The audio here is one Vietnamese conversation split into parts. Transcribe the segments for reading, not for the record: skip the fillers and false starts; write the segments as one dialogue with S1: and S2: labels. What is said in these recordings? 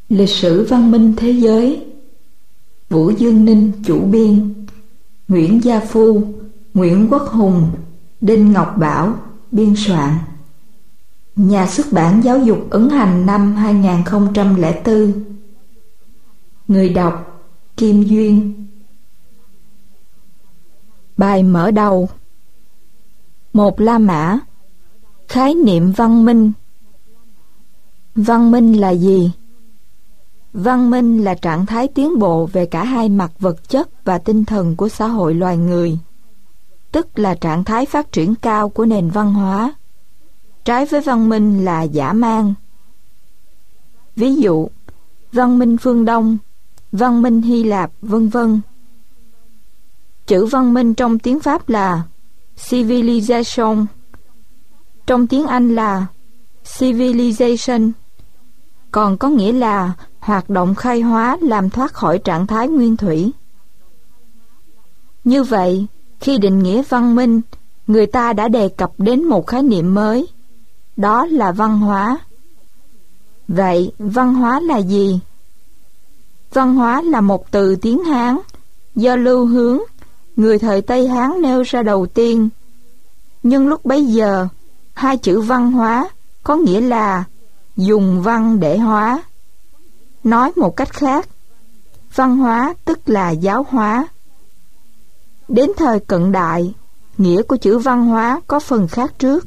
S1: Lịch sử văn minh thế giới. Vũ Dương Ninh chủ biên, Nguyễn Gia Phu, Nguyễn Quốc Hùng, Đinh Ngọc Bảo biên soạn. Nhà xuất bản Giáo dục ấn hành năm 2004. Người đọc Kim Duyên. Bài mở đầu. Một La Mã. Khái niệm văn minh. Văn minh là gì? Văn minh là trạng thái tiến bộ về cả hai mặt vật chất và tinh thần của xã hội loài người, tức là trạng thái phát triển cao của nền văn hóa. Trái với văn minh là dã man. Ví dụ, văn minh phương Đông, văn minh Hy Lạp, vân vân. Chữ văn minh trong tiếng Pháp là civilization, trong tiếng Anh là civilization, còn có nghĩa là hoạt động khai hóa làm thoát khỏi trạng thái nguyên thủy. Như vậy, khi định nghĩa văn minh, người ta đã đề cập đến một khái niệm mới, đó là văn hóa. Vậy, văn hóa là gì? Văn hóa là một từ tiếng Hán, do Lưu Hướng, người thời Tây Hán nêu ra đầu tiên. Nhưng lúc bấy giờ, hai chữ văn hóa có nghĩa là dùng văn để hóa. Nói một cách khác, văn hóa tức là giáo hóa. Đến thời cận đại, nghĩa của chữ văn hóa có phần khác trước.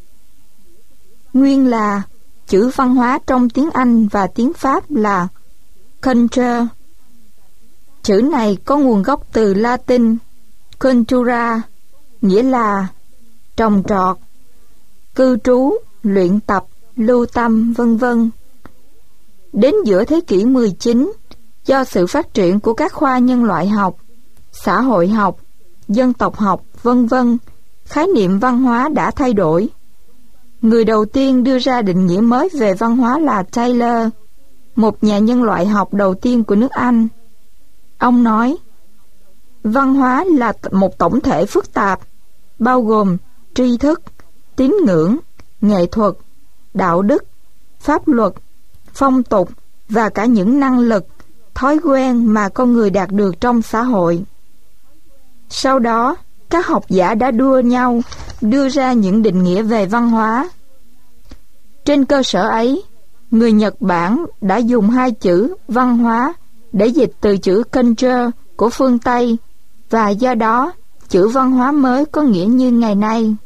S1: Nguyên là chữ văn hóa trong tiếng Anh và tiếng Pháp là culture. Chữ này có nguồn gốc từ Latin cultura, nghĩa là trồng trọt, cư trú, luyện tập, lưu tâm, vân vân. Đến giữa thế kỷ 19, do sự phát triển của các khoa nhân loại học, xã hội học, dân tộc học, vân vân, khái niệm văn hóa đã thay đổi. Người đầu tiên đưa ra định nghĩa mới về văn hóa là Taylor, một nhà nhân loại học đầu tiên của nước Anh. Ông nói, văn hóa là một tổng thể phức tạp, bao gồm tri thức, tín ngưỡng, nghệ thuật, đạo đức, pháp luật, phong tục và cả những năng lực, thói quen mà con người đạt được trong xã hội. Sau đó, các học giả đã đua nhau đưa ra những định nghĩa về văn hóa. Trên cơ sở ấy, người Nhật Bản đã dùng hai chữ văn hóa để dịch từ chữ culture của phương Tây, và do đó, chữ văn hóa mới có nghĩa như ngày nay.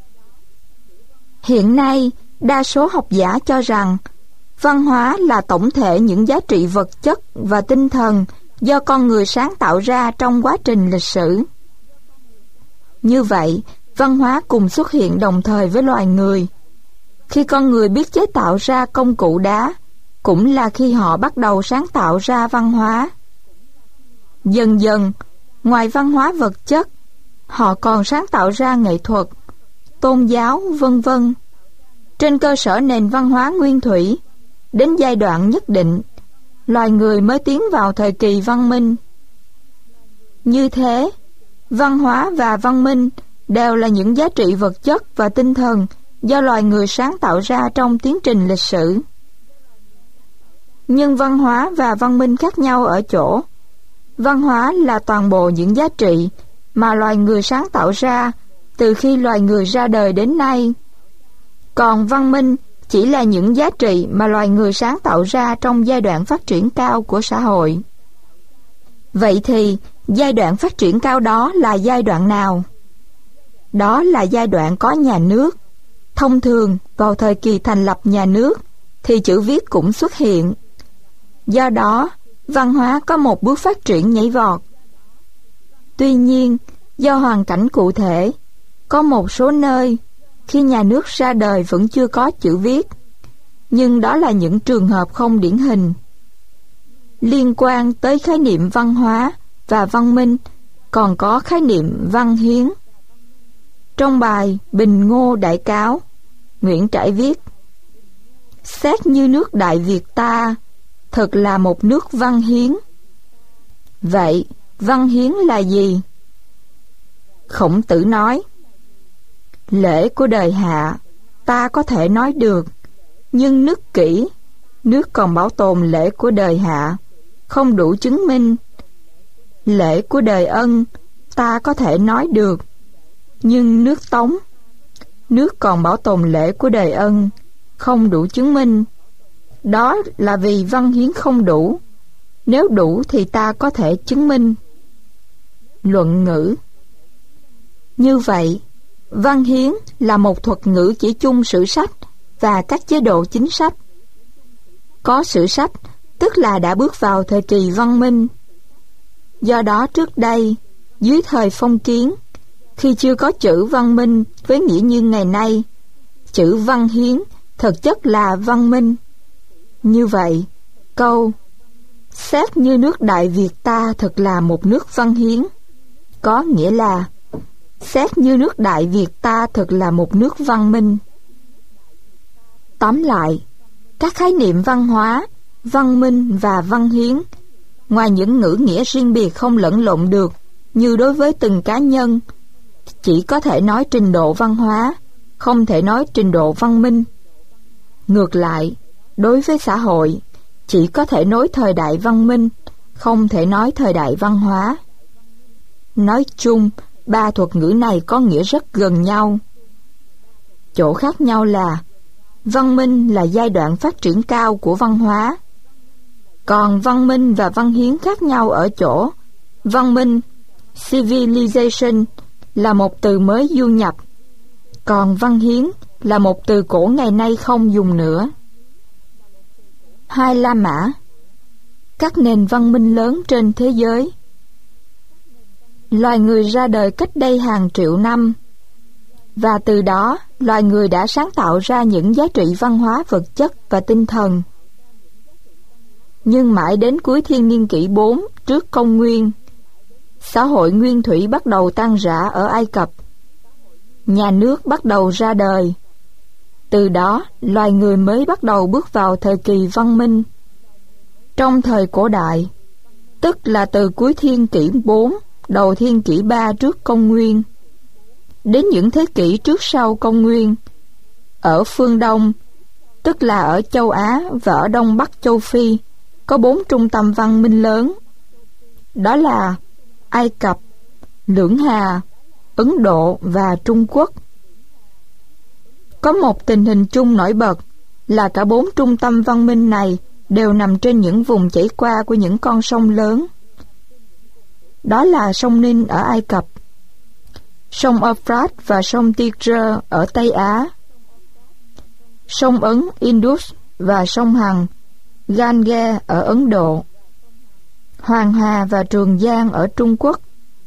S1: Hiện nay, đa số học giả cho rằng văn hóa là tổng thể những giá trị vật chất và tinh thần do con người sáng tạo ra trong quá trình lịch sử. Như vậy, văn hóa cùng xuất hiện đồng thời với loài người. Khi con người biết chế tạo ra công cụ đá, cũng là khi họ bắt đầu sáng tạo ra văn hóa. Dần dần, ngoài văn hóa vật chất, họ còn sáng tạo ra nghệ thuật, tôn giáo, vân vân. Trên cơ sở nền văn hóa nguyên thủy, đến giai đoạn nhất định, loài người mới tiến vào thời kỳ văn minh. Như thế, văn hóa và văn minh đều là những giá trị vật chất và tinh thần do loài người sáng tạo ra trong tiến trình lịch sử. Nhưng văn hóa và văn minh khác nhau ở chỗ, văn hóa là toàn bộ những giá trị mà loài người sáng tạo ra từ khi loài người ra đời đến nay. Còn văn minh chỉ là những giá trị mà loài người sáng tạo ra trong giai đoạn phát triển cao của xã hội. Vậy thì, giai đoạn phát triển cao đó là giai đoạn nào? Đó là giai đoạn có nhà nước. Thông thường, vào thời kỳ thành lập nhà nước, thì chữ viết cũng xuất hiện. Do đó, văn hóa có một bước phát triển nhảy vọt. Tuy nhiên, do hoàn cảnh cụ thể, có một số nơi, khi nhà nước ra đời vẫn chưa có chữ viết, nhưng đó là những trường hợp không điển hình. Liên quan tới khái niệm văn hóa và văn minh, còn có khái niệm văn hiến. Trong bài Bình Ngô Đại Cáo, Nguyễn Trãi viết: xét như nước Đại Việt ta, thật là một nước văn hiến. Vậy, văn hiến là gì? Khổng Tử nói: lễ của đời Hạ, ta có thể nói được, nhưng nức kỹ, nước còn bảo tồn lễ của đời Hạ, không đủ chứng minh. Lễ của đời Ân ta có thể nói được, nhưng nước Tống, nước còn bảo tồn lễ của đời Ân, không đủ chứng minh. Đó là vì văn hiến không đủ. Nếu đủ thì ta có thể chứng minh. Luận ngữ. Như vậy, văn hiến là một thuật ngữ chỉ chung sử sách và các chế độ chính sách. Có sử sách, tức là đã bước vào thời kỳ văn minh. Do đó trước đây, dưới thời phong kiến, khi chưa có chữ văn minh với nghĩa như ngày nay, chữ văn hiến thực chất là văn minh. Như vậy, câu xét như nước Đại Việt ta thật là một nước văn hiến có nghĩa là xét như nước Đại Việt ta thật là một nước văn minh. Tóm lại, các khái niệm văn hóa, văn minh và văn hiến, ngoài những ngữ nghĩa riêng biệt không lẫn lộn được như đối với từng cá nhân, chỉ có thể nói trình độ văn hóa, không thể nói trình độ văn minh. Ngược lại, đối với xã hội, chỉ có thể nói thời đại văn minh, không thể nói thời đại văn hóa. Nói chung, ba thuật ngữ này có nghĩa rất gần nhau. Chỗ khác nhau là văn minh là giai đoạn phát triển cao của văn hóa. Còn văn minh và văn hiến khác nhau ở chỗ văn minh, civilization, là một từ mới du nhập, còn văn hiến là một từ cổ ngày nay không dùng nữa. Hai La Mã. Các nền văn minh lớn trên thế giới. Loài người ra đời cách đây hàng triệu năm, và từ đó loài người đã sáng tạo ra những giá trị văn hóa vật chất và tinh thần. Nhưng mãi đến cuối thiên niên kỷ 4 trước công nguyên, xã hội nguyên thủy bắt đầu tan rã ở Ai Cập. Nhà nước bắt đầu ra đời. Từ đó, loài người mới bắt đầu bước vào thời kỳ văn minh. Trong thời cổ đại, tức là từ cuối thiên kỷ 4, đầu thiên kỷ 3 trước công nguyên, đến những thế kỷ trước sau công nguyên, ở phương Đông, tức là ở châu Á và ở Đông Bắc châu Phi, có 4 trung tâm văn minh lớn. Đó là Ai Cập, Lưỡng Hà, Ấn Độ và Trung Quốc. Có một tình hình chung nổi bật là cả 4 trung tâm văn minh này đều nằm trên những vùng chảy qua của những con sông lớn. Đó là sông Nin ở Ai Cập, sông Euphrates và sông Tigre ở Tây Á, sông Ấn Indus và sông Hằng Gange ở Ấn Độ, Hoàng Hà và Trường Giang ở Trung Quốc.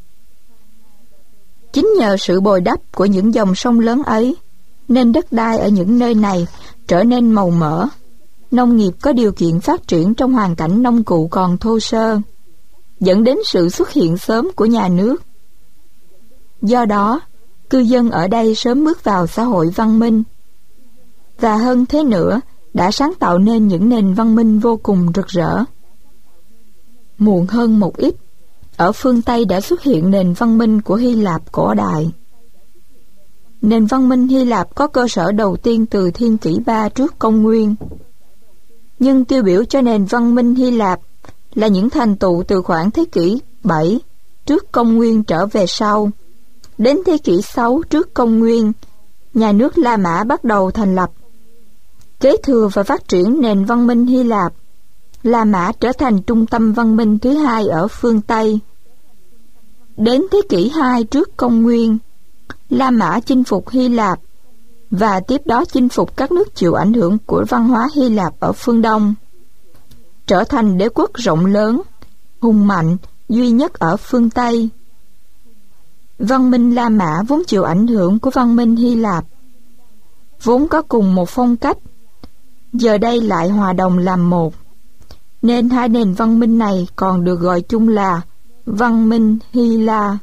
S1: Chính nhờ sự bồi đắp của những dòng sông lớn ấy nên đất đai ở những nơi này trở nên màu mỡ, nông nghiệp có điều kiện phát triển trong hoàn cảnh nông cụ còn thô sơ, dẫn đến sự xuất hiện sớm của nhà nước. Do đó, cư dân ở đây sớm bước vào xã hội văn minh, và hơn thế nữa, đã sáng tạo nên những nền văn minh vô cùng rực rỡ. Muộn hơn một ít, ở phương Tây đã xuất hiện nền văn minh của Hy Lạp cổ đại. Nền văn minh Hy Lạp có cơ sở đầu tiên từ thiên kỷ 3 trước công nguyên. Nhưng tiêu biểu cho nền văn minh Hy Lạp là những thành tựu từ khoảng thế kỷ 7 trước công nguyên trở về sau. Đến thế kỷ 6 trước công nguyên, nhà nước La Mã bắt đầu thành lập. Kế thừa và phát triển nền văn minh Hy Lạp, La Mã trở thành trung tâm văn minh thứ hai ở phương Tây. Đến thế kỷ 2 trước công nguyên, La Mã chinh phục Hy Lạp và tiếp đó chinh phục các nước chịu ảnh hưởng của văn hóa Hy Lạp ở phương Đông, trở thành đế quốc rộng lớn, hùng mạnh, duy nhất ở phương Tây. Văn minh La Mã vốn chịu ảnh hưởng của văn minh Hy Lạp, vốn có cùng một phong cách, giờ đây lại hòa đồng làm một, nên hai nền văn minh này còn được gọi chung là văn minh Hy La.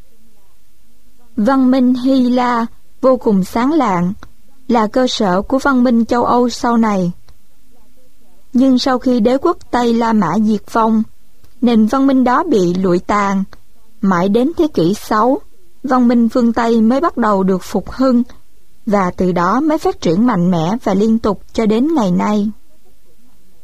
S1: Văn minh Hy La vô cùng sáng lạng, là cơ sở của văn minh châu Âu sau này. Nhưng sau khi đế quốc Tây La Mã diệt vong, nền văn minh đó bị lụi tàn. Mãi đến thế kỷ 6, văn minh phương Tây mới bắt đầu được phục hưng, và từ đó mới phát triển mạnh mẽ và liên tục cho đến ngày nay.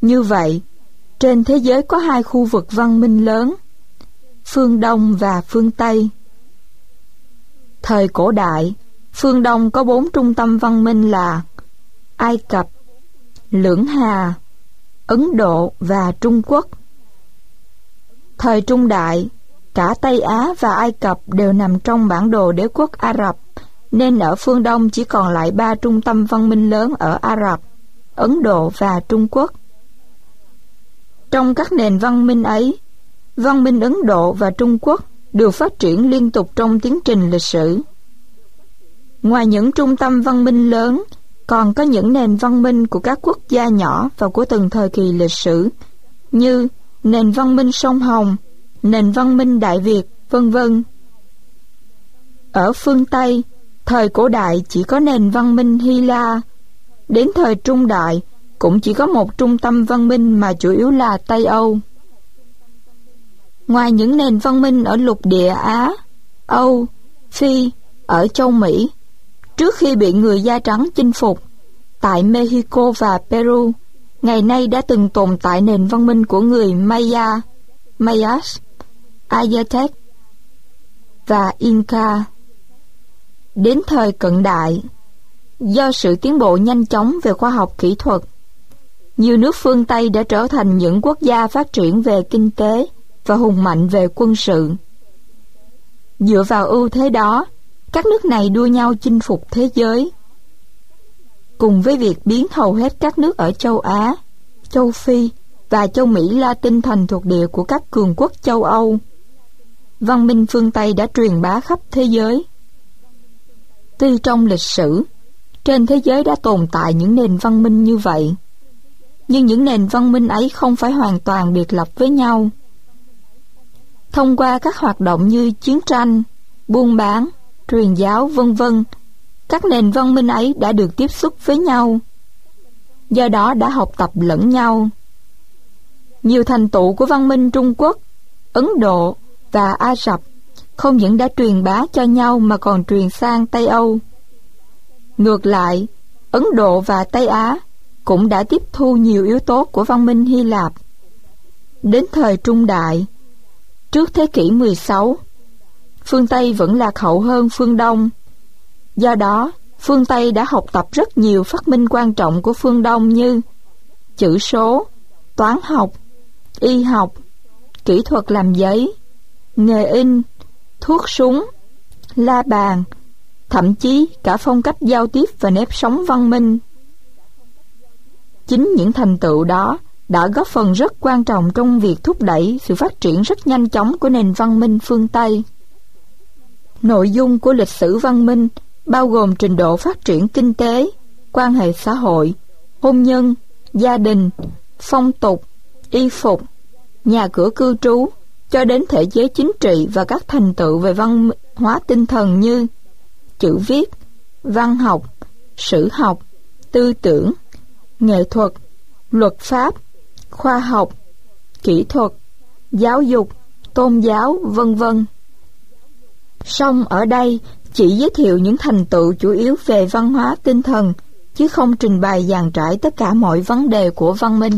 S1: Như vậy, trên thế giới có hai khu vực văn minh lớn, phương Đông và phương Tây. Thời cổ đại, phương Đông có 4 trung tâm văn minh là Ai Cập, Lưỡng Hà, Ấn Độ và Trung Quốc. Thời Trung Đại, cả Tây Á và Ai Cập đều nằm trong bản đồ đế quốc Ả Rập, nên ở phương Đông chỉ còn lại 3 trung tâm văn minh lớn ở Ả Rập, Ấn Độ và Trung Quốc. Trong các nền văn minh ấy, văn minh Ấn Độ và Trung Quốc được phát triển liên tục trong tiến trình lịch sử. Ngoài những trung tâm văn minh lớn, còn có những nền văn minh của các quốc gia nhỏ và của từng thời kỳ lịch sử, như nền văn minh sông Hồng, nền văn minh Đại Việt, vân vân. Ở phương Tây, thời cổ đại chỉ có nền văn minh Hy La. Đến thời Trung Đại, cũng chỉ có một trung tâm văn minh mà chủ yếu là Tây Âu. Ngoài những nền văn minh ở lục địa Á, Âu, Phi, ở châu Mỹ, trước khi bị người da trắng chinh phục, tại Mexico và Peru, ngày nay đã từng tồn tại nền văn minh của người Maya, Mayas, Aztec và Inca. Đến thời cận đại, do sự tiến bộ nhanh chóng về khoa học kỹ thuật, nhiều nước phương Tây đã trở thành những quốc gia phát triển về kinh tế và hùng mạnh về quân sự. Dựa vào ưu thế đó, các nước này đua nhau chinh phục thế giới. Cùng với việc biến hầu hết các nước ở châu Á, châu Phi và châu Mỹ Latin thành thuộc địa của các cường quốc châu Âu, văn minh phương Tây đã truyền bá khắp thế giới. Tuy trong lịch sử, trên thế giới đã tồn tại những nền văn minh như vậy, nhưng những nền văn minh ấy không phải hoàn toàn biệt lập với nhau. Thông qua các hoạt động như chiến tranh, buôn bán, truyền giáo, vân vân, các nền văn minh ấy đã được tiếp xúc với nhau, do đó đã học tập lẫn nhau. Nhiều thành tựu của văn minh Trung Quốc, Ấn Độ và Ả Rập không những đã truyền bá cho nhau mà còn truyền sang Tây Âu. Ngược lại, Ấn Độ và Tây Á cũng đã tiếp thu nhiều yếu tố của văn minh Hy Lạp. Đến thời Trung Đại, trước thế kỷ 16, phương Tây vẫn lạc hậu hơn phương Đông. Do đó, phương Tây đã học tập rất nhiều phát minh quan trọng của phương Đông như chữ số, toán học, y học, kỹ thuật làm giấy, nghề in, thuốc súng, la bàn, thậm chí cả phong cách giao tiếp và nếp sống văn minh. Chính những thành tựu đó đã góp phần rất quan trọng trong việc thúc đẩy sự phát triển rất nhanh chóng của nền văn minh phương Tây. Nội dung của lịch sử văn minh bao gồm trình độ phát triển kinh tế, quan hệ xã hội, hôn nhân, gia đình, phong tục, y phục, nhà cửa cư trú, cho đến thể chế chính trị và các thành tựu về văn hóa tinh thần như chữ viết, văn học, sử học, tư tưởng, nghệ thuật, luật pháp, khoa học, kỹ thuật, giáo dục, tôn giáo, vân vân. Song ở đây chỉ giới thiệu những thành tựu chủ yếu về văn hóa tinh thần, chứ không trình bày dàn trải tất cả mọi vấn đề của văn minh.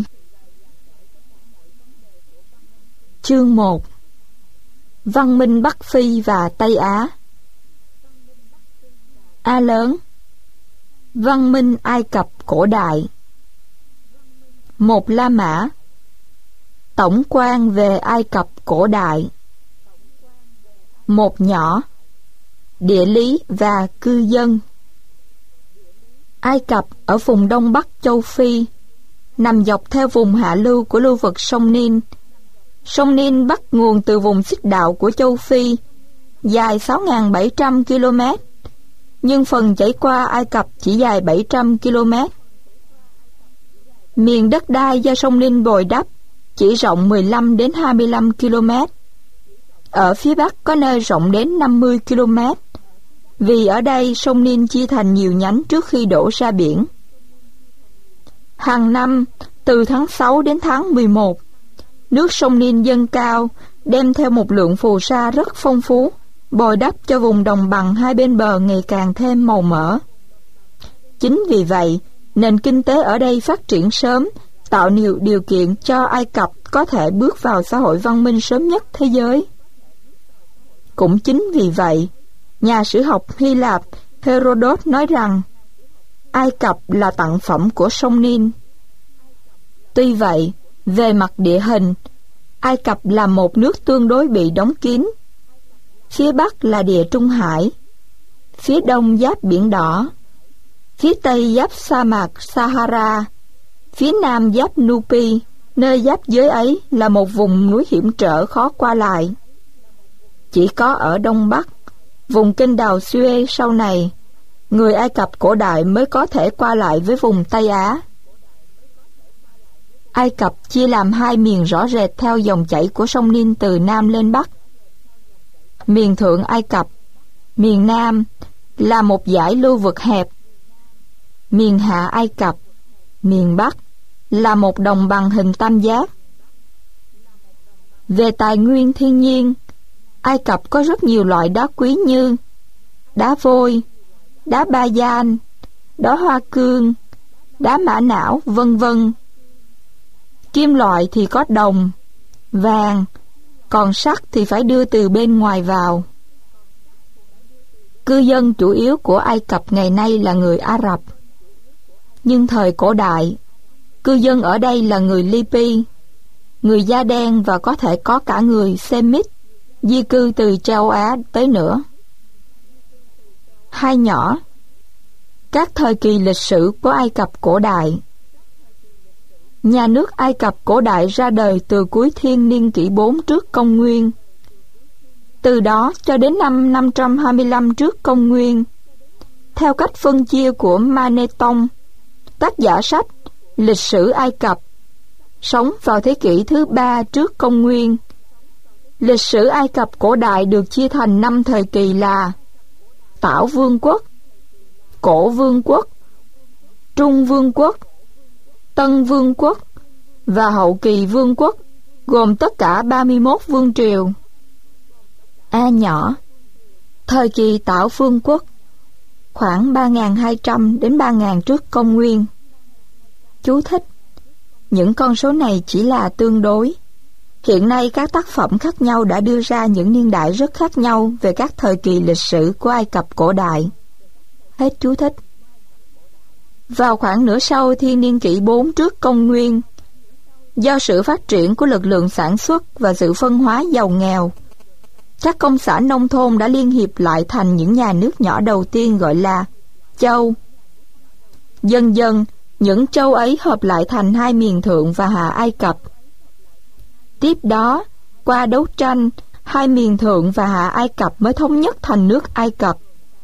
S1: Chương 1. Văn minh Bắc Phi và Tây Á. A lớn. Văn minh Ai Cập cổ đại. Một La Mã. Tổng quan về Ai Cập cổ đại. Một nhỏ. Địa lý và cư dân. Ai Cập ở vùng đông bắc châu Phi, nằm dọc theo vùng hạ lưu của lưu vực sông Nin. Sông Nin bắt nguồn từ vùng xích đạo của châu Phi, dài 6.700 km, nhưng phần chảy qua Ai Cập chỉ dài 700 km. Miền đất đai do sông Nin bồi đắp chỉ rộng 15 đến 25 km. Ở phía bắc có nơi rộng đến 50 km, vì ở đây sông Nin chia thành nhiều nhánh trước khi đổ ra biển. Hàng năm, từ tháng 6 đến tháng 11, nước sông Nin dâng cao, đem theo một lượng phù sa rất phong phú, bồi đắp cho vùng đồng bằng hai bên bờ ngày càng thêm màu mỡ. Chính vì vậy, nền kinh tế ở đây phát triển sớm, tạo nhiều điều kiện cho Ai Cập có thể bước vào xã hội văn minh sớm nhất thế giới. Cũng chính vì vậy, nhà sử học Hy Lạp Herodot nói rằng Ai Cập là tặng phẩm của sông Nin. Tuy vậy, về mặt địa hình, Ai Cập là một nước tương đối bị đóng kín. Phía Bắc là Địa Trung Hải, phía Đông giáp Biển Đỏ, phía Tây giáp sa mạc Sahara, phía Nam giáp Nupi. Nơi giáp giới ấy là một vùng núi hiểm trở khó qua lại. Chỉ có ở Đông Bắc, vùng kênh đào Suez sau này, người Ai Cập cổ đại mới có thể qua lại với vùng Tây Á. Ai Cập chia làm hai miền rõ rệt theo dòng chảy của sông Nin từ Nam lên Bắc. Miền Thượng Ai Cập, miền Nam, là một dải lưu vực hẹp. Miền Hạ Ai Cập, miền Bắc, là một đồng bằng hình tam giác. Về tài nguyên thiên nhiên, Ai Cập có rất nhiều loại đá quý như đá vôi, đá ba gian, đá hoa cương, đá mã não, vân vân. Kim loại thì có đồng, vàng, còn sắt thì phải đưa từ bên ngoài vào. Cư dân chủ yếu của Ai Cập ngày nay là người Ả Rập. Nhưng thời cổ đại, cư dân ở đây là người Libya, người da đen và có thể có cả người Semit, di cư từ châu Á tới nữa. Hai nhỏ, các thời kỳ lịch sử của Ai Cập cổ đại. Nhà nước Ai Cập cổ đại ra đời từ cuối thiên niên kỷ 4 trước công nguyên. Từ đó cho đến năm 525 trước công nguyên, theo cách phân chia của Maneton, tác giả sách Lịch sử Ai Cập, sống vào thế kỷ thứ 3 trước công nguyên. Lịch sử Ai Cập cổ đại được chia thành 5 thời kỳ là Tảo Vương quốc, Cổ Vương quốc, Trung Vương quốc, Tân Vương quốc và Hậu Kỳ Vương quốc, gồm tất cả 31 vương triều. A nhỏ, thời kỳ Tảo Vương quốc, khoảng 3.200 đến 3.000 trước công nguyên. Chú thích: những con số này chỉ là tương đối. Hiện nay các tác phẩm khác nhau đã đưa ra những niên đại rất khác nhau về các thời kỳ lịch sử của Ai Cập cổ đại. Hết chú thích. Vào khoảng nửa sau thiên niên kỷ 4 trước công nguyên, do sự phát triển của lực lượng sản xuất và sự phân hóa giàu nghèo, các công xã nông thôn đã liên hiệp lại thành những nhà nước nhỏ đầu tiên gọi là châu. Dần dần, những châu ấy hợp lại thành hai miền Thượng và Hạ Ai Cập. Tiếp đó, qua đấu tranh, hai miền Thượng và Hạ Ai Cập mới thống nhất thành nước Ai Cập.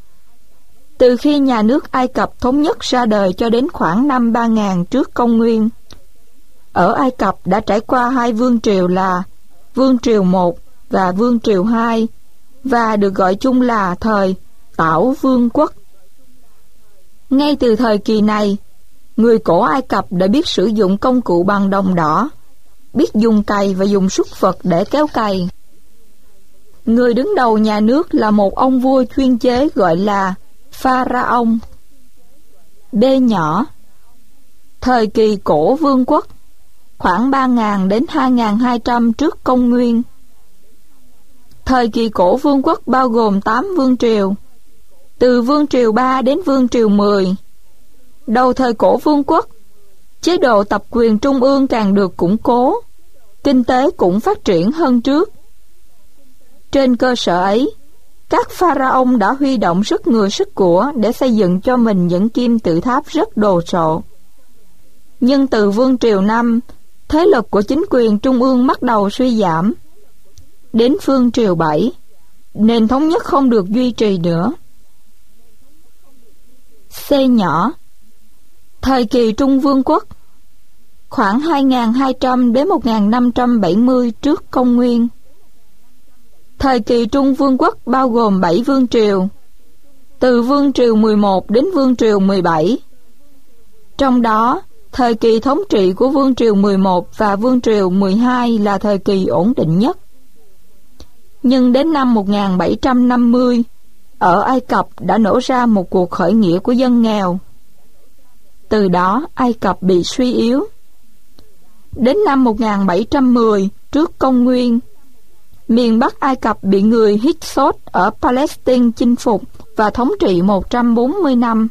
S1: Từ khi nhà nước Ai Cập thống nhất ra đời cho đến khoảng năm 3000 trước công nguyên, ở Ai Cập đã trải qua hai vương triều là Vương triều 1 và Vương triều 2, và được gọi chung là thời Tảo Vương quốc. Ngay từ thời kỳ này, người cổ Ai Cập đã biết sử dụng công cụ bằng đồng đỏ, biết dùng cày và dùng súc vật để kéo cày. Người đứng đầu nhà nước là một ông vua chuyên chế gọi là Pharaoh. B nhỏ, thời kỳ cổ vương quốc, khoảng 3.000 đến 2.200 trước công nguyên. Thời kỳ cổ vương quốc bao gồm 8 vương triều, từ vương triều 3 đến vương triều 10. Đầu thời cổ vương quốc, chế độ tập quyền trung ương càng được củng cố, kinh tế cũng phát triển hơn trước. Trên cơ sở ấy, các pharaoh đã huy động rất người sức của để xây dựng cho mình những kim tự tháp rất đồ sộ. Nhưng từ vương triều 5, thế lực của chính quyền trung ương bắt đầu suy giảm. Đến vương triều 7, nền thống nhất không được duy trì nữa. C nhỏ, thời kỳ Trung Vương quốc, khoảng 2.200 đến 1.570 trước công nguyên. Thời kỳ Trung Vương quốc bao gồm 7 vương triều, từ vương triều 11 đến vương triều 17. Trong đó, thời kỳ thống trị của vương triều 11 và vương triều 12 là thời kỳ ổn định nhất. Nhưng đến năm 1750, ở Ai Cập đã nổ ra một cuộc khởi nghĩa của dân nghèo. Từ đó Ai Cập bị suy yếu. Đến năm 1710 trước công nguyên, miền Bắc Ai Cập bị người Hyksos ở Palestine chinh phục và thống trị 140 năm.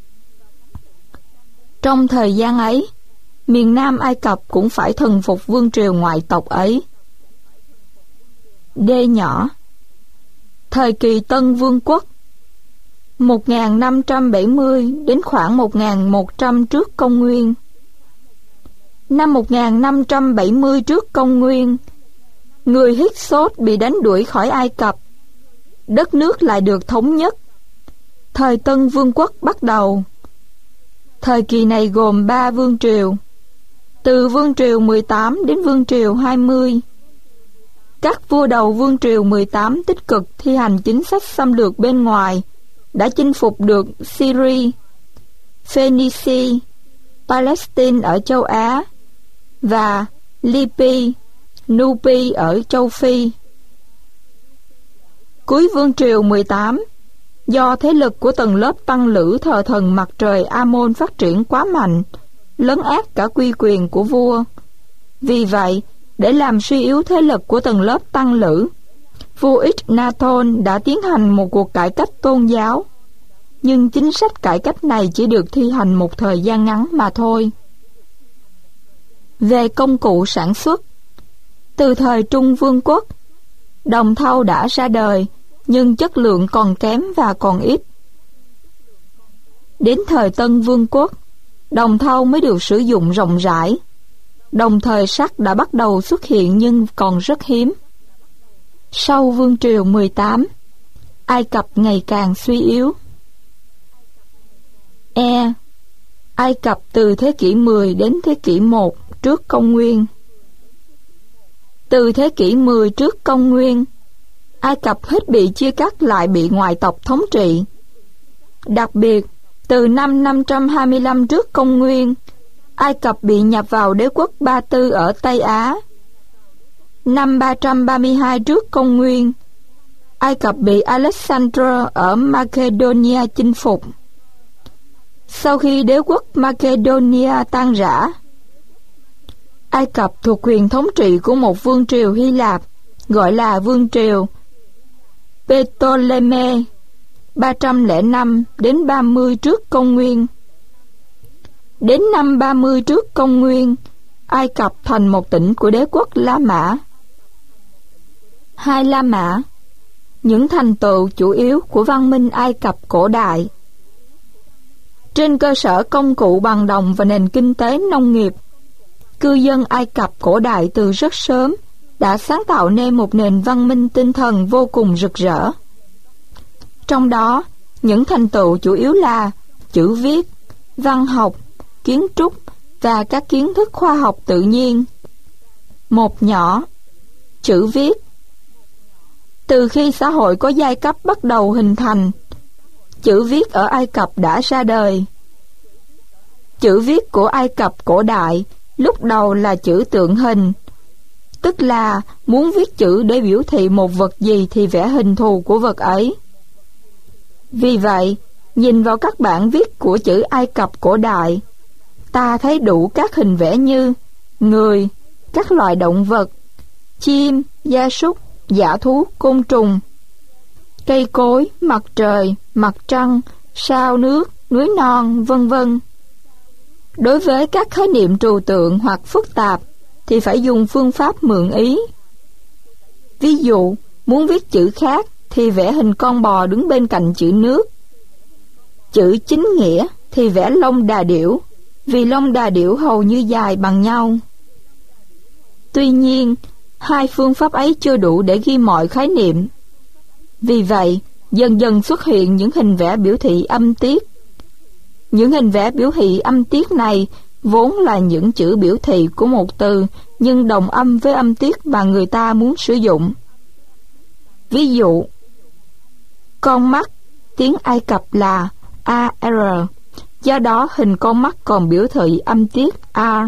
S1: Trong thời gian ấy, miền Nam Ai Cập cũng phải thần phục vương triều ngoại tộc ấy. D nhỏ. Thời kỳ Tân Vương quốc 1570 đến khoảng 1100 trước công nguyên. Năm 1570 trước công nguyên, người Hyksos bị đánh đuổi khỏi Ai Cập. Đất nước lại được thống nhất. Thời Tân Vương quốc bắt đầu. Thời kỳ này gồm 3 vương triều, từ vương triều 18 đến vương triều 20. Các vua đầu vương triều 18 tích cực thi hành chính sách xâm lược bên ngoài, đã chinh phục được Syria, Phoenicia, Palestine ở châu Á và Libya, Nubi ở châu Phi. Cuối vương triều 18, do thế lực của tầng lớp tăng lữ thờ thần mặt trời Amon phát triển quá mạnh, lấn át cả uy quyền của vua. Vì vậy, để làm suy yếu thế lực của tầng lớp tăng lữ, vua Ichnaton đã tiến hành một cuộc cải cách tôn giáo. Nhưng chính sách cải cách này chỉ được thi hành một thời gian ngắn mà thôi. Về công cụ sản xuất, từ thời Trung Vương quốc, đồng thau đã ra đời, nhưng chất lượng còn kém và còn ít. Đến thời Tân Vương quốc, đồng thau mới được sử dụng rộng rãi. Đồng thời sắt đã bắt đầu xuất hiện nhưng còn rất hiếm. Sau vương triều 18, Ai Cập ngày càng suy yếu. Ai Cập từ thế kỷ 10 đến thế kỷ 1 trước công nguyên. Từ thế kỷ 10 trước công nguyên, Ai Cập hết bị chia cắt lại bị ngoại tộc thống trị. Đặc biệt, từ năm 525 trước công nguyên, Ai Cập bị nhập vào đế quốc Ba Tư ở Tây Á. Năm 332 trước công nguyên, Ai Cập bị Alexander ở Macedonia chinh phục. Sau khi đế quốc Macedonia tan rã, Ai Cập thuộc quyền thống trị của một vương triều Hy Lạp gọi là vương triều Ptolemy 305 đến 30 trước công nguyên. Đến năm 30 trước công nguyên, Ai Cập thành một tỉnh của đế quốc La Mã. Hai La Mã, những thành tựu chủ yếu của văn minh Ai Cập cổ đại. Trên cơ sở công cụ bằng đồng và nền kinh tế nông nghiệp, cư dân Ai Cập cổ đại từ rất sớm đã sáng tạo nên một nền văn minh tinh thần vô cùng rực rỡ. Trong đó, những thành tựu chủ yếu là chữ viết, văn học, kiến trúc và các kiến thức khoa học tự nhiên. Một nhỏ, chữ viết. Từ khi xã hội có giai cấp bắt đầu hình thành, chữ viết ở Ai Cập đã ra đời. Chữ viết của Ai Cập cổ đại lúc đầu là chữ tượng hình, tức là muốn viết chữ để biểu thị một vật gì thì vẽ hình thù của vật ấy. Vì vậy, nhìn vào các bản viết của chữ Ai Cập cổ đại, ta thấy đủ các hình vẽ như người, các loài động vật, chim, gia súc, dã thú, côn trùng, cây cối, mặt trời, mặt trăng, sao nước, núi non, vân vân. Đối với các khái niệm trừu tượng hoặc phức tạp thì phải dùng phương pháp mượn ý. Ví dụ, muốn viết chữ khác thì vẽ hình con bò đứng bên cạnh chữ nước. Chữ chính nghĩa thì vẽ lông đà điểu, vì lông đà điểu hầu như dài bằng nhau. Tuy nhiên, hai phương pháp ấy chưa đủ để ghi mọi khái niệm. Vì vậy, dần dần xuất hiện những hình vẽ biểu thị âm tiết. Những hình vẽ biểu thị âm tiết này vốn là những chữ biểu thị của một từ, nhưng đồng âm với âm tiết mà người ta muốn sử dụng. Ví dụ, con mắt, tiếng Ai Cập là AR, do đó hình con mắt còn biểu thị âm tiết R.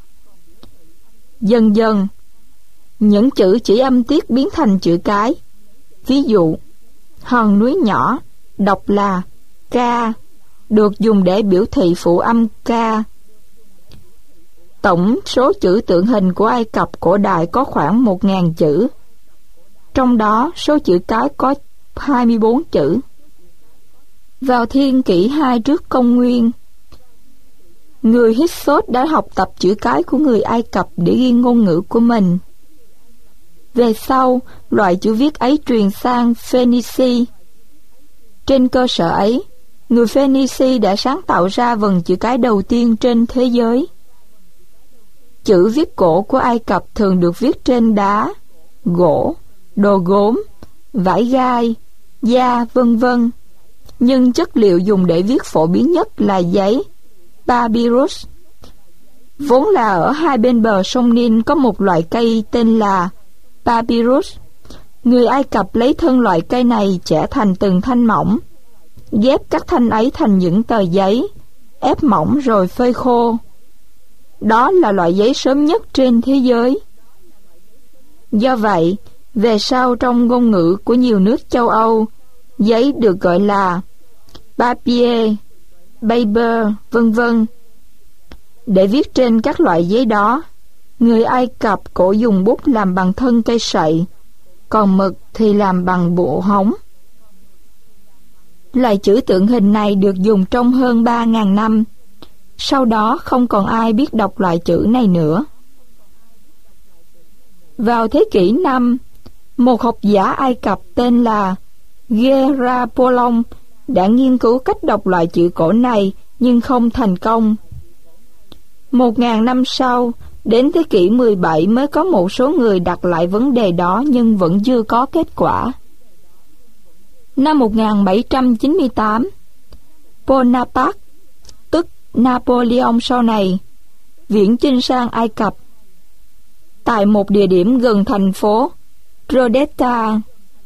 S1: Dần dần, những chữ chỉ âm tiết biến thành chữ cái. Ví dụ, hòn núi nhỏ, đọc là K, được dùng để biểu thị phụ âm K. Tổng số chữ tượng hình của Ai Cập cổ đại có khoảng 1.000 chữ. Trong đó, số chữ cái có 24 chữ. Vào thiên kỷ 2 trước công nguyên, người Hyksos đã học tập chữ cái của người Ai Cập để ghi ngôn ngữ của mình. Về sau, loại chữ viết ấy truyền sang Phoenici. Trên cơ sở ấy, người Phoenici đã sáng tạo ra vần chữ cái đầu tiên trên thế giới. Chữ viết cổ của Ai Cập thường được viết trên đá, gỗ, đồ gốm, vải gai, da, vân vân. Nhưng chất liệu dùng để viết phổ biến nhất là giấy, papyrus. Vốn là ở hai bên bờ sông Nin có một loại cây tên là papyrus. Người Ai Cập lấy thân loại cây này chẻ thành từng thanh mỏng, ghép các thanh ấy thành những tờ giấy, ép mỏng rồi phơi khô. Đó là loại giấy sớm nhất trên thế giới. Do vậy, về sau trong ngôn ngữ của nhiều nước châu Âu, giấy được gọi là papier, paper, vân vân. Để viết trên các loại giấy đó, người Ai Cập cổ dùng bút làm bằng thân cây sậy, còn mực thì làm bằng bộ hóng. Loại chữ tượng hình này được dùng trong hơn 3.000 năm. Sau đó không còn ai biết đọc loại chữ này nữa. Vào thế kỷ 5, một học giả Ai Cập tên là Gerapolon đã nghiên cứu cách đọc loại chữ cổ này nhưng không thành công. 1.000 năm sau, đến thế kỷ 17 mới có một số người đặt lại vấn đề đó nhưng vẫn chưa có kết quả. Năm 1798, Bonaparte, tức Napoleon sau này, viễn chinh sang Ai Cập. Tại một địa điểm gần thành phố Rosetta,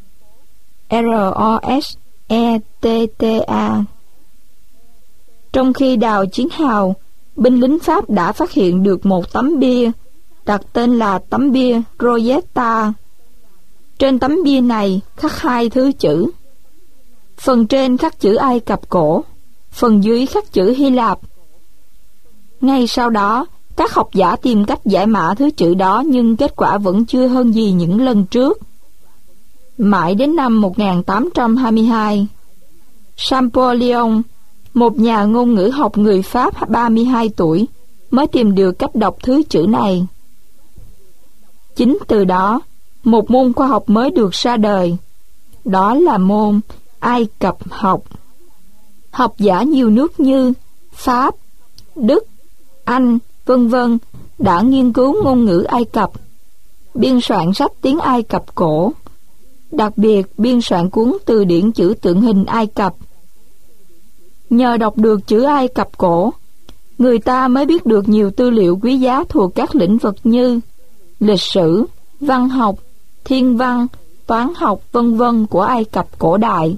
S1: Rosetta. Trong khi đào chiến hào, binh lính Pháp đã phát hiện được một tấm bia, đặt tên là tấm bia Rosetta. Trên tấm bia này khắc hai thứ chữ. Phần trên khắc chữ Ai Cập cổ, phần dưới khắc chữ Hy Lạp. Ngay sau đó, các học giả tìm cách giải mã thứ chữ đó nhưng kết quả vẫn chưa hơn gì những lần trước. Mãi đến năm 1822, Champollion, một nhà ngôn ngữ học người Pháp 32 tuổi, mới tìm được cách đọc thứ chữ này. Chính từ đó, một môn khoa học mới được ra đời. Đó là môn Ai Cập học. Học giả nhiều nước như Pháp, Đức, Anh, vân vân đã nghiên cứu ngôn ngữ Ai Cập, biên soạn sách tiếng Ai Cập cổ, đặc biệt biên soạn cuốn từ điển chữ tượng hình Ai Cập. Nhờ đọc được chữ Ai Cập cổ, người ta mới biết được nhiều tư liệu quý giá thuộc các lĩnh vực như lịch sử, văn học, thiên văn, toán học, vân vân của Ai Cập cổ đại.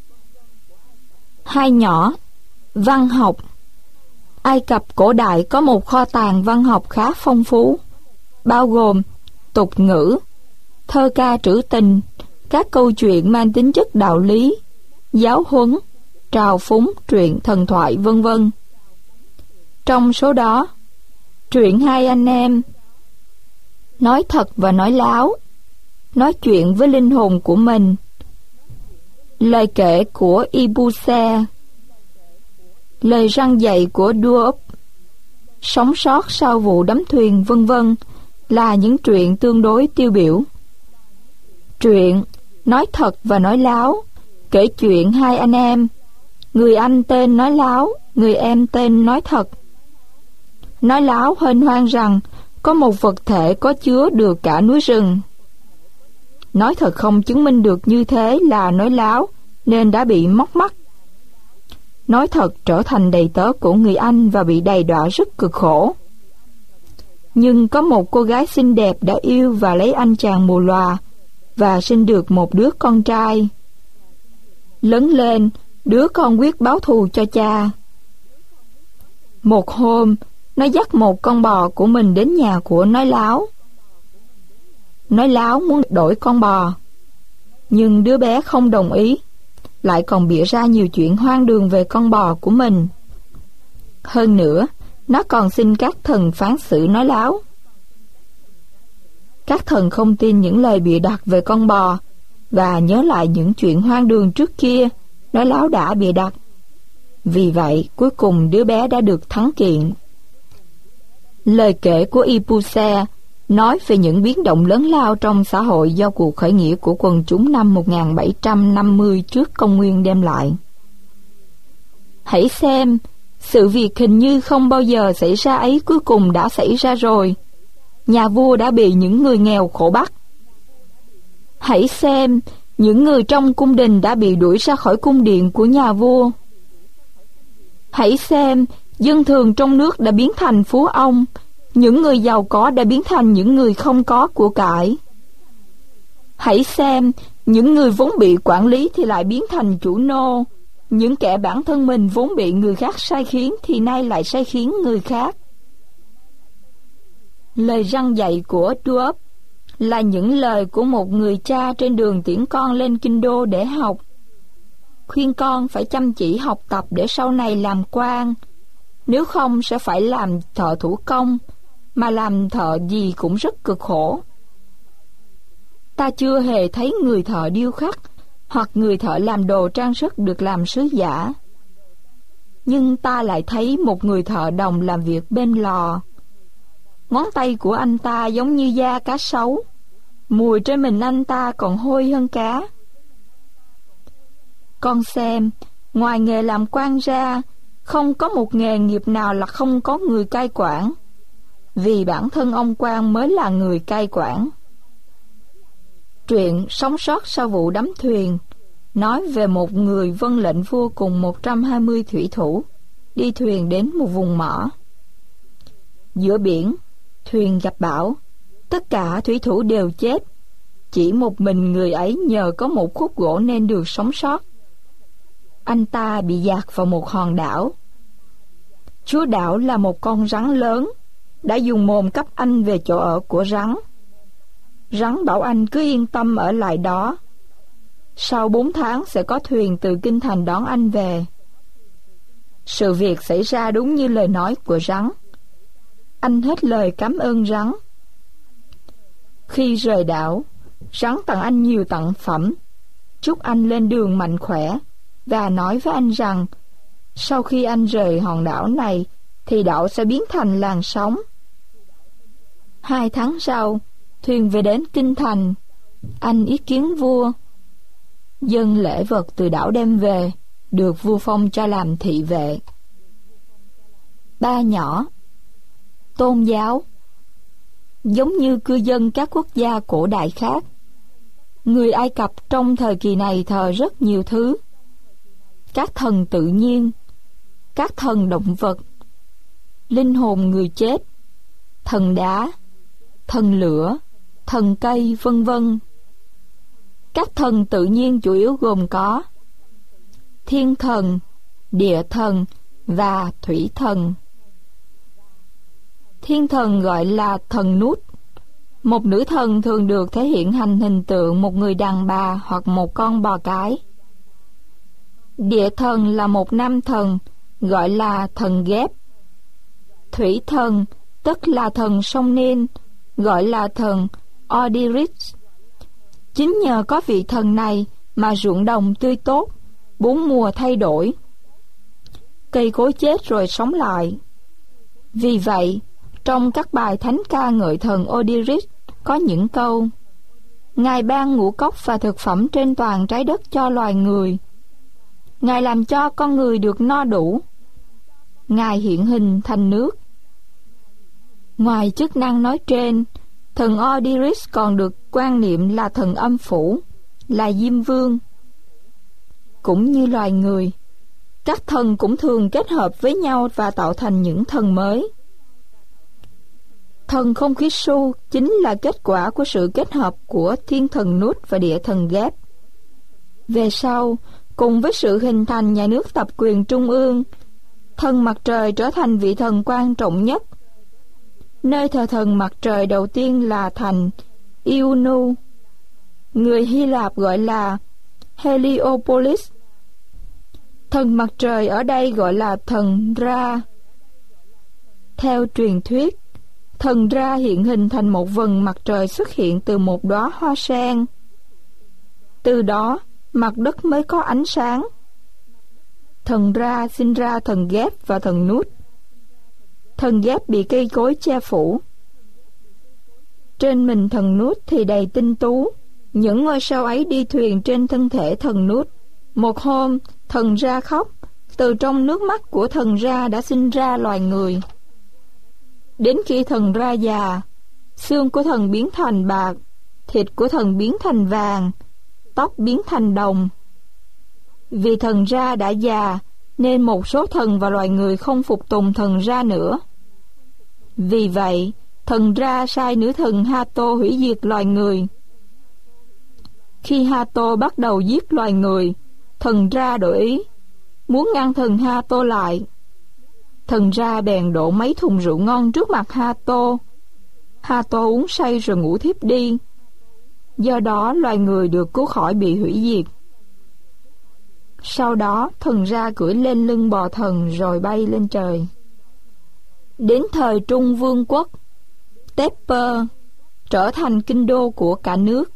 S1: Hai nhỏ, văn học. Ai Cập cổ đại có một kho tàng văn học khá phong phú, bao gồm tục ngữ, thơ ca trữ tình, các câu chuyện mang tính chất đạo lý, giáo huấn, trào phúng, truyện thần thoại, vân vân. Trong số đó, truyện hai anh em, nói thật và nói láo, nói chuyện với linh hồn của mình, lời kể của Ibuse, lời răn dạy của Duop, sống sót sau vụ đắm thuyền, vân vân là những truyện tương đối tiêu biểu. Truyện nói thật và nói láo kể chuyện hai anh em, người anh tên nói láo, người em tên nói thật. Nói láo hênh hoang rằng có một vật thể có chứa được cả núi rừng. Nói thật không chứng minh được như thế là nói láo nên đã bị móc mắt. Nói thật trở thành đầy tớ của người anh và bị đầy đọa rất cực khổ. Nhưng có một cô gái xinh đẹp đã yêu và lấy anh chàng mù lòa và sinh được một đứa con trai. Lớn lên, đứa con quyết báo thù cho cha. Một hôm, nó dắt một con bò của mình đến nhà của nói láo. Nói láo muốn đổi con bò, nhưng đứa bé không đồng ý, lại còn bịa ra nhiều chuyện hoang đường về con bò của mình. Hơn nữa, Nó còn xin các thần phán xử nói láo. Các thần không tin những lời bịa đặt về con bò và nhớ lại những chuyện hoang đường trước kia nói láo đã bịa đặt. Vì vậy, cuối cùng đứa bé đã được thắng kiện. Lời kể của Ipuse nói về những biến động lớn lao trong xã hội do cuộc khởi nghĩa của quần chúng năm 1750 trước công nguyên đem lại. Hãy xem, sự việc hình như không bao giờ xảy ra ấy cuối cùng đã xảy ra rồi. Nhà vua đã bị những người nghèo khổ bắt. Hãy xem, những người trong cung đình đã bị đuổi ra khỏi cung điện của nhà vua. Hãy xem, dân thường trong nước đã biến thành phú ông, những người giàu có đã biến thành những người không có của cải. Hãy xem, những người vốn bị quản lý thì lại biến thành chủ nô, những kẻ bản thân mình vốn bị người khác sai khiến thì nay lại sai khiến người khác. Lời răn dạy của Duop là những lời của một người cha trên đường tiễn con lên kinh đô để học. Khuyên con phải chăm chỉ học tập để sau này làm quan, nếu không sẽ phải làm thợ thủ công, mà làm thợ gì cũng rất cực khổ. Ta chưa hề thấy người thợ điêu khắc hoặc người thợ làm đồ trang sức được làm sứ giả. Nhưng ta lại thấy một người thợ đồng làm việc bên lò. Ngón tay của anh ta giống như da cá sấu, mùi trên mình anh ta còn hôi hơn cá. Con xem, ngoài nghề làm quan ra, không có một nghề nghiệp nào là không có người cai quản, vì bản thân ông quan mới là người cai quản. Truyện Sống sót sau vụ đắm thuyền nói về một người vâng lệnh vua cùng 120 thủy thủ đi thuyền đến một vùng mỏ. Giữa biển, thuyền gặp bão, tất cả thủy thủ đều chết, chỉ một mình người ấy nhờ có một khúc gỗ nên được sống sót. Anh ta bị dạt vào một hòn đảo. Chúa đảo là một con rắn lớn, đã dùng mồm cấp anh về chỗ ở của rắn. Rắn bảo anh cứ yên tâm ở lại đó. Sau 4 tháng sẽ có thuyền từ kinh thành đón anh về. Sự việc xảy ra đúng như lời nói của rắn. Anh hết lời cảm ơn rắn. Khi rời đảo, rắn tặng anh nhiều tặng phẩm, chúc anh lên đường mạnh khỏe, và nói với anh rằng sau khi anh rời hòn đảo này thì đảo sẽ biến thành làn sóng. 2 tháng sau, thuyền về đến kinh thành. Anh ý kiến vua. Dân lễ vật từ đảo đem về được vua phong cho làm thị vệ. Ba nhỏ. Tôn giáo. Giống như cư dân các quốc gia cổ đại khác, người Ai Cập trong thời kỳ này thờ rất nhiều thứ: các thần tự nhiên, các thần động vật, linh hồn người chết, thần đá, thần lửa, thần cây, vân vân. Các thần tự nhiên chủ yếu gồm có thiên thần, địa thần và thủy thần. Thiên thần gọi là thần Nút. Một nữ thần thường được thể hiện thành hình tượng một người đàn bà hoặc một con bò cái. Địa thần là một nam thần, gọi là thần Ghép. Thủy thần, tức là thần sông Nin, gọi là thần Osiris. Chính nhờ có vị thần này mà ruộng đồng tươi tốt, 4 mùa thay đổi, cây cối chết rồi sống lại. Vì vậy, trong các bài thánh ca ngợi thần Osiris có những câu: Ngài ban ngũ cốc và thực phẩm trên toàn trái đất cho loài người. Ngài làm cho con người được no đủ. Ngài hiện hình thành nước. Ngoài chức năng nói trên, thần Osiris còn được quan niệm là thần âm phủ, là Diêm Vương. Cũng như loài người, các thần cũng thường kết hợp với nhau và tạo thành những thần mới. Thần không khí su chính là kết quả của sự kết hợp của thiên thần Nút và địa thần Ghép. Về sau, cùng với sự hình thành nhà nước tập quyền trung ương, thần mặt trời trở thành vị thần quan trọng nhất. Nơi thờ thần mặt trời đầu tiên là thành Ionu, người Hy Lạp gọi là Heliopolis. Thần mặt trời ở đây gọi là thần Ra. Theo truyền thuyết, thần Ra hiện hình thành một vầng mặt trời xuất hiện từ một đóa hoa sen. Từ đó, mặt đất mới có ánh sáng. Thần Ra sinh ra thần Ghép và thần Nút. Thần Ghép bị cây cối che phủ. Trên mình thần Nút thì đầy tinh tú. Những ngôi sao ấy đi thuyền trên thân thể thần Nút. Một hôm, thần Ra khóc. Từ trong nước mắt của thần Ra đã sinh ra loài người. Đến khi thần Ra già, xương của thần biến thành bạc, thịt của thần biến thành vàng, tóc biến thành đồng. Vì thần Ra đã già, nên một số thần và loài người không phục tùng thần Ra nữa. Vì vậy, thần Ra sai nữ thần Hathor hủy diệt loài người. Khi Hathor bắt đầu giết loài người, thần Ra đổi ý, muốn ngăn thần Hathor lại. Thần Ra bèn đổ mấy thùng rượu ngon trước mặt Hathor. Hathor uống say rồi ngủ thiếp đi. Do đó loài người được cứu khỏi bị hủy diệt. Sau đó thần Ra cưỡi lên lưng bò thần rồi bay lên trời. Đến thời Trung Vương quốc, Thepes trở thành kinh đô của cả nước.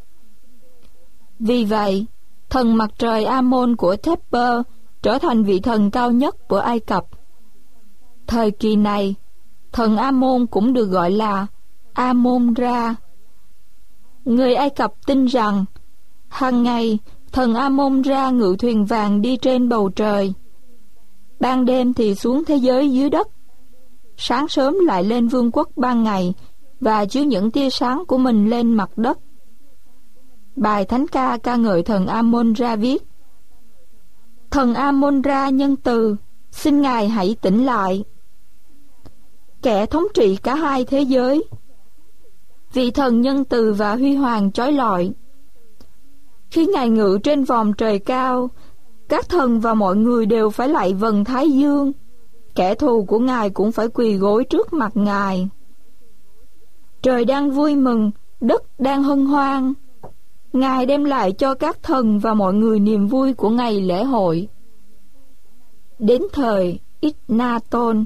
S1: Vì vậy, thần mặt trời Amon của Thepes trở thành vị thần cao nhất của Ai Cập. Thời kỳ này, thần Amon cũng được gọi là Amon-Ra. Người Ai Cập tin rằng hàng ngày thần Amon-Ra ngự thuyền vàng đi trên bầu trời. Ban đêm thì xuống thế giới dưới đất. Sáng sớm lại lên vương quốc ban ngày và chiếu những tia sáng của mình lên mặt đất. Bài thánh ca ca ngợi thần Amon-Ra viết: Thần Amon-Ra nhân từ, xin Ngài hãy tỉnh lại. Kẻ thống trị cả hai thế giới, vị thần nhân từ và huy hoàng chói lọi. Khi Ngài ngự trên vòm trời cao, các thần và mọi người đều phải lạy vầng Thái Dương. Kẻ thù của Ngài cũng phải quỳ gối trước mặt Ngài. Trời đang vui mừng, đất đang hân hoan. Ngài đem lại cho các thần và mọi người niềm vui của ngày lễ hội. Đến thời Ích-Na-tôn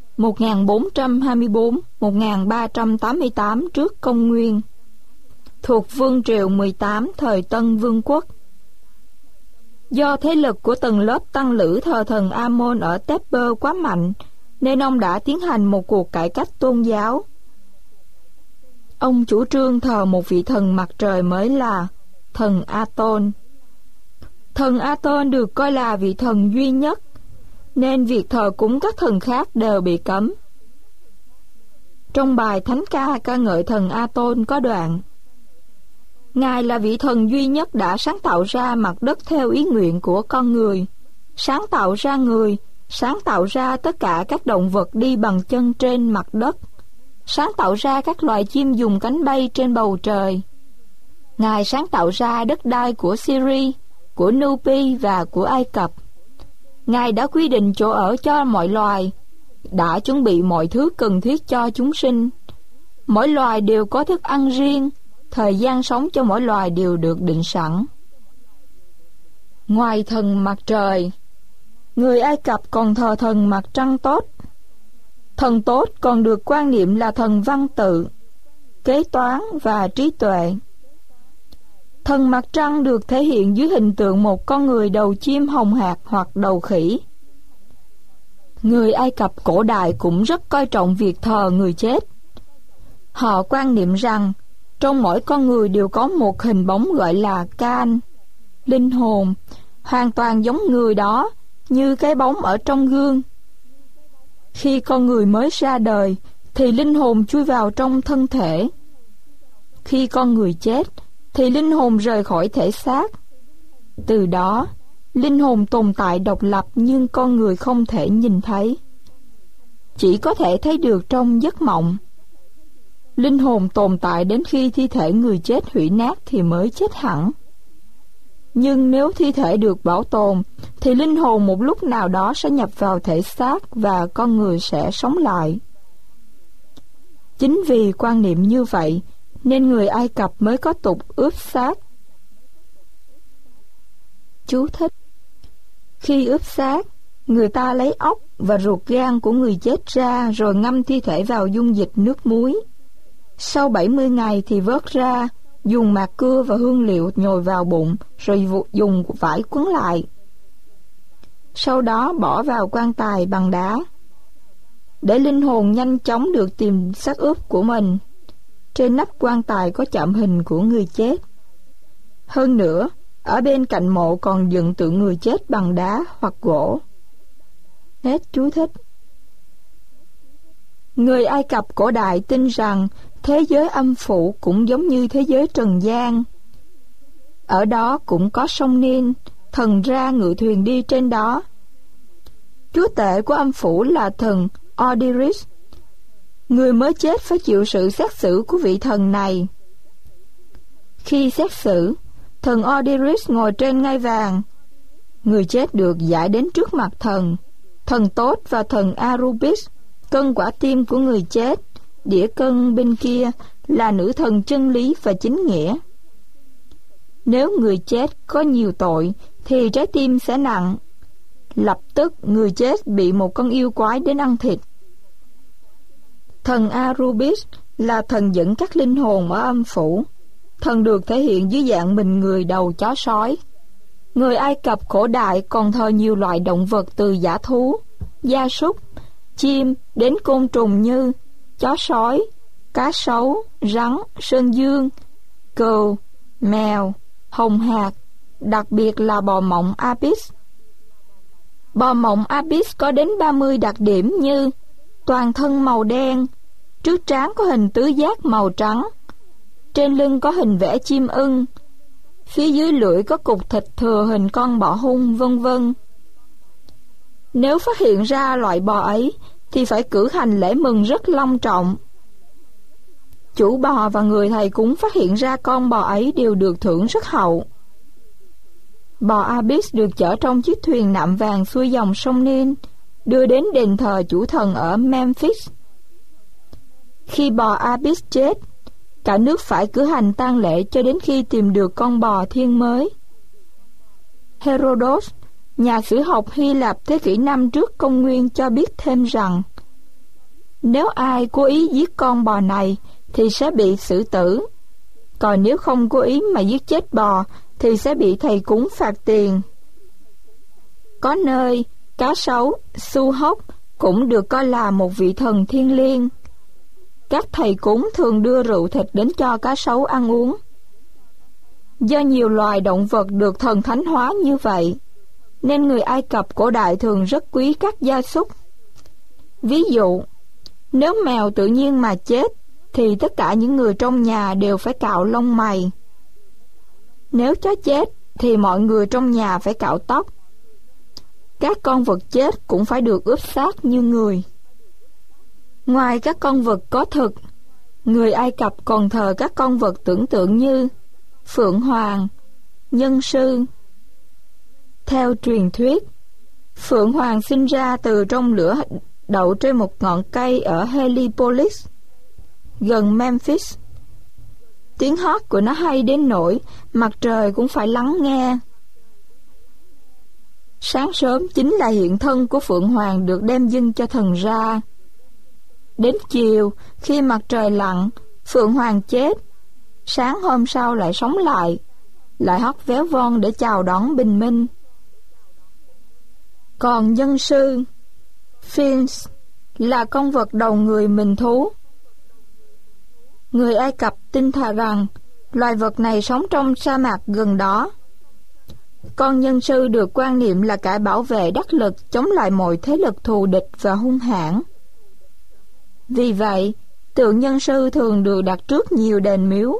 S1: 1424-1388 trước công nguyên, thuộc Vương triều 18 thời Tân Vương quốc. Do thế lực của tầng lớp tăng lữ thờ thần Amon ở Thepes quá mạnh, nên ông đã tiến hành một cuộc cải cách tôn giáo. Ông chủ trương thờ một vị thần mặt trời mới là thần Aton. Thần Aton được coi là vị thần duy nhất, nên việc thờ cúng các thần khác đều bị cấm. Trong bài thánh ca ca ngợi thần Aton có đoạn: Ngài là vị thần duy nhất đã sáng tạo ra mặt đất theo ý nguyện của con người, sáng tạo ra người, sáng tạo ra tất cả các động vật đi bằng chân trên mặt đất, sáng tạo ra các loài chim dùng cánh bay trên bầu trời. Ngài sáng tạo ra đất đai của Syria, của Nubi và của Ai Cập. Ngài đã quy định chỗ ở cho mọi loài, đã chuẩn bị mọi thứ cần thiết cho chúng sinh. Mỗi loài đều có thức ăn riêng, thời gian sống cho mỗi loài đều được định sẵn. Ngoài thần mặt trời, người Ai Cập còn thờ thần mặt trăng tốt. Thần tốt còn được quan niệm là thần văn tự, kế toán và trí tuệ. Thần mặt trăng được thể hiện dưới hình tượng một con người đầu chim hồng hạc hoặc đầu khỉ. Người Ai Cập cổ đại cũng rất coi trọng việc thờ người chết. Họ quan niệm rằng trong mỗi con người đều có một hình bóng gọi là Can, linh hồn, hoàn toàn giống người đó, như cái bóng ở trong gương. Khi con người mới ra đời thì linh hồn chui vào trong thân thể. Khi con người chết thì linh hồn rời khỏi thể xác. Từ đó, linh hồn tồn tại độc lập nhưng con người không thể nhìn thấy, chỉ có thể thấy được trong giấc mộng. Linh hồn tồn tại đến khi thi thể người chết hủy nát thì mới chết hẳn. Nhưng nếu thi thể được bảo tồn thì linh hồn một lúc nào đó sẽ nhập vào thể xác và con người sẽ sống lại. Chính vì quan niệm như vậy nên người Ai Cập mới có tục ướp xác. Chú thích: khi ướp xác, người ta lấy ốc, và ruột gan của người chết ra, rồi ngâm thi thể vào dung dịch nước muối. Sau 70 ngày thì vớt ra, dùng mạt cưa và hương liệu nhồi vào bụng, rồi dùng vải quấn lại. Sau đó bỏ vào quan tài bằng đá. Để linh hồn nhanh chóng được tìm xác ướp của mình, trên nắp quan tài có chạm hình của người chết. Hơn nữa, ở bên cạnh mộ còn dựng tượng người chết bằng đá hoặc gỗ. Hết chú thích. Người Ai Cập cổ đại tin rằng thế giới âm phủ cũng giống như thế giới trần gian. Ở đó cũng có sông Nin, thần Ra ngự thuyền đi trên đó. Chúa tể của âm phủ là thần Osiris. Người mới chết phải chịu sự xét xử của vị thần này. Khi xét xử, thần Osiris ngồi trên ngai vàng. Người chết được giải đến trước mặt thần Tốt và thần Anubis, cân quả tim của người chết. Đĩa cân bên kia là nữ thần chân lý và chính nghĩa. Nếu người chết có nhiều tội thì trái tim sẽ nặng. Lập tức người chết bị một con yêu quái đến ăn thịt. Thần Anubis là thần dẫn các linh hồn ở âm phủ. Thần được thể hiện dưới dạng mình người đầu chó sói. Người Ai Cập cổ đại còn thờ nhiều loại động vật từ dã thú, gia súc, chim đến côn trùng như chó sói, cá sấu, rắn, sơn dương, cừu, mèo, hồng hạc, đặc biệt là bò mộng Apis. Bò mộng Apis có đến 30 đặc điểm như toàn thân màu đen, trước trán có hình tứ giác màu trắng, trên lưng có hình vẽ chim ưng, phía dưới lưỡi có cục thịt thừa hình con bọ hung, vân vân. Nếu phát hiện ra loại bò ấy thì phải cử hành lễ mừng rất long trọng. Chủ bò và người thầy cúng phát hiện ra con bò ấy đều được thưởng rất hậu. Bò Apis được chở trong chiếc thuyền nạm vàng xuôi dòng sông Nin, đưa đến đền thờ chủ thần ở Memphis. Khi bò Apis chết, cả nước phải cử hành tang lễ cho đến khi tìm được con bò thiên mới. Herodotus, nhà sử học Hy Lạp thế kỷ 5 trước công nguyên cho biết thêm rằng nếu ai cố ý giết con bò này thì sẽ bị xử tử, còn nếu không cố ý mà giết chết bò thì sẽ bị thầy cúng phạt tiền. Có nơi cá sấu, su hốc cũng được coi là một vị thần thiêng liêng. Các thầy cúng thường đưa rượu thịt đến cho cá sấu ăn uống. Do nhiều loài động vật được thần thánh hóa như vậy, nên người Ai Cập cổ đại thường rất quý các gia súc. Ví dụ, nếu mèo tự nhiên mà chết, thì tất cả những người trong nhà đều phải cạo lông mày. Nếu chó chết, thì mọi người trong nhà phải cạo tóc. Các con vật chết cũng phải được ướp xác như người. Ngoài các con vật có thực, người Ai Cập còn thờ các con vật tưởng tượng như phượng hoàng, nhân sư. Theo truyền thuyết, phượng hoàng sinh ra từ trong lửa đậu trên một ngọn cây ở Heliopolis, gần Memphis. Tiếng hót của nó hay đến nỗi mặt trời cũng phải lắng nghe. Sáng sớm chính là hiện thân của phượng hoàng được đem dâng cho thần Ra. Đến chiều, khi mặt trời lặn, phượng hoàng chết. Sáng hôm sau lại sống lại hót véo von để chào đón bình minh. Còn nhân sư, Sphinx, là con vật đầu người mình thú. Người Ai Cập tin thà rằng loài vật này sống trong sa mạc gần đó. Con nhân sư được quan niệm là kẻ bảo vệ đắc lực chống lại mọi thế lực thù địch và hung hãn. Vì vậy, tượng nhân sư thường được đặt trước nhiều đền miếu.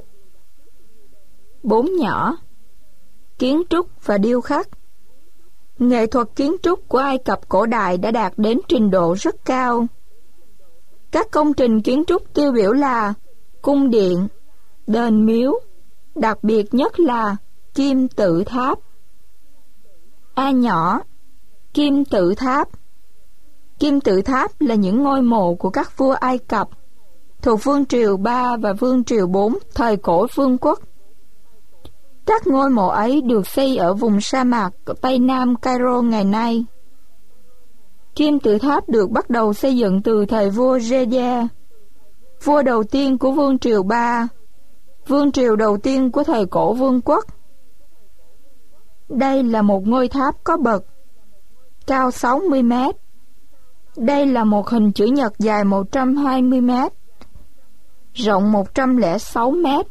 S1: 4 nhỏ. Kiến trúc và điêu khắc. Nghệ thuật kiến trúc của Ai Cập cổ đại đã đạt đến trình độ rất cao. Các công trình kiến trúc tiêu biểu là cung điện, đền miếu, đặc biệt nhất là kim tự tháp. A nhỏ, kim tự tháp. Kim tự tháp là những ngôi mộ của các vua Ai Cập thuộc Vương triều 3 và Vương triều 4 thời cổ vương quốc. Các ngôi mộ ấy được xây ở vùng sa mạc Tây Nam Cairo ngày nay. Kim tự tháp được bắt đầu xây dựng từ thời vua Zhaya, vua đầu tiên của vương triều Ba, vương triều đầu tiên của thời cổ vương quốc. Đây là một ngôi tháp có bậc, cao 60 mét. Đây là một hình chữ nhật dài 120 mét, rộng 106 mét.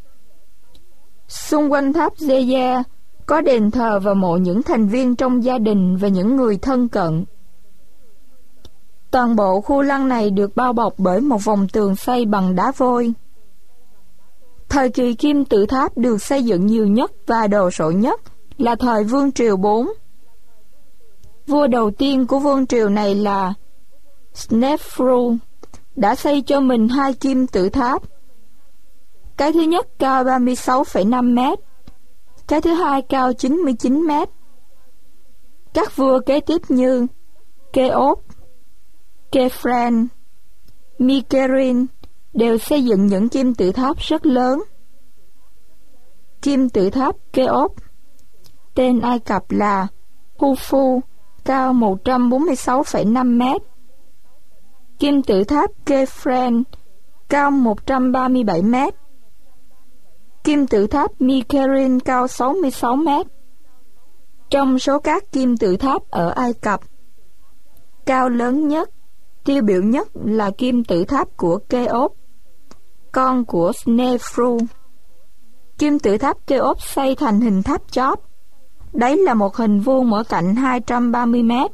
S1: Xung quanh tháp Zhaya có đền thờ và mộ những thành viên trong gia đình và những người thân cận. Toàn bộ khu lăng này được bao bọc bởi một vòng tường xây bằng đá vôi. Thời kỳ kim tự tháp được xây dựng nhiều nhất và đồ sộ nhất là thời vương triều 4. Vua đầu tiên của vương triều này là Snefru đã xây cho mình 2 kim tự tháp. Cái thứ nhất cao 36,5 mét, cái thứ hai cao 99 mét. Các vua kế tiếp như Keops, Khephren, Mikerin đều xây dựng những kim tự tháp rất lớn. Kim tự tháp Keops, tên Ai Cập là Khufu, cao 146,5 mét. Kim tự tháp Khephren cao 137 mét. Kim tự tháp Mikerin cao 66 mét. Trong số các kim tự tháp ở Ai Cập, cao lớn nhất, tiêu biểu nhất là kim tự tháp của Keops, con của Snefru. Kim tự tháp Keops xây thành hình tháp chóp. Đấy là một hình vuông mỗi cạnh 230 mét.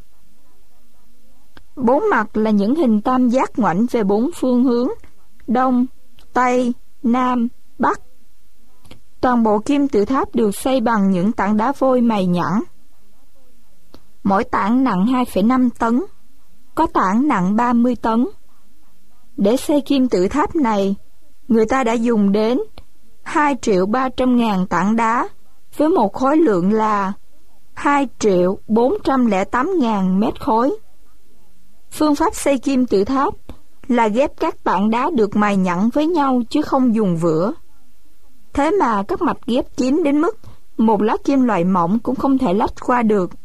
S1: 4 mặt là những hình tam giác ngoảnh về 4 phương hướng: Đông, Tây, Nam, Bắc. Toàn bộ kim tự tháp được xây bằng những tảng đá vôi mày nhẵn. Mỗi tảng nặng 2,5 tấn, có tảng nặng 30 tấn. Để xây kim tự tháp này, người ta đã dùng đến 2.300.000 tảng đá với một khối lượng là 2.408.000 mét khối. Phương pháp xây kim tự tháp là ghép các tảng đá được mài nhẵn với nhau chứ không dùng vữa. Thế mà các mạch ghép kín đến mức một lá kim loại mỏng cũng không thể lách qua được.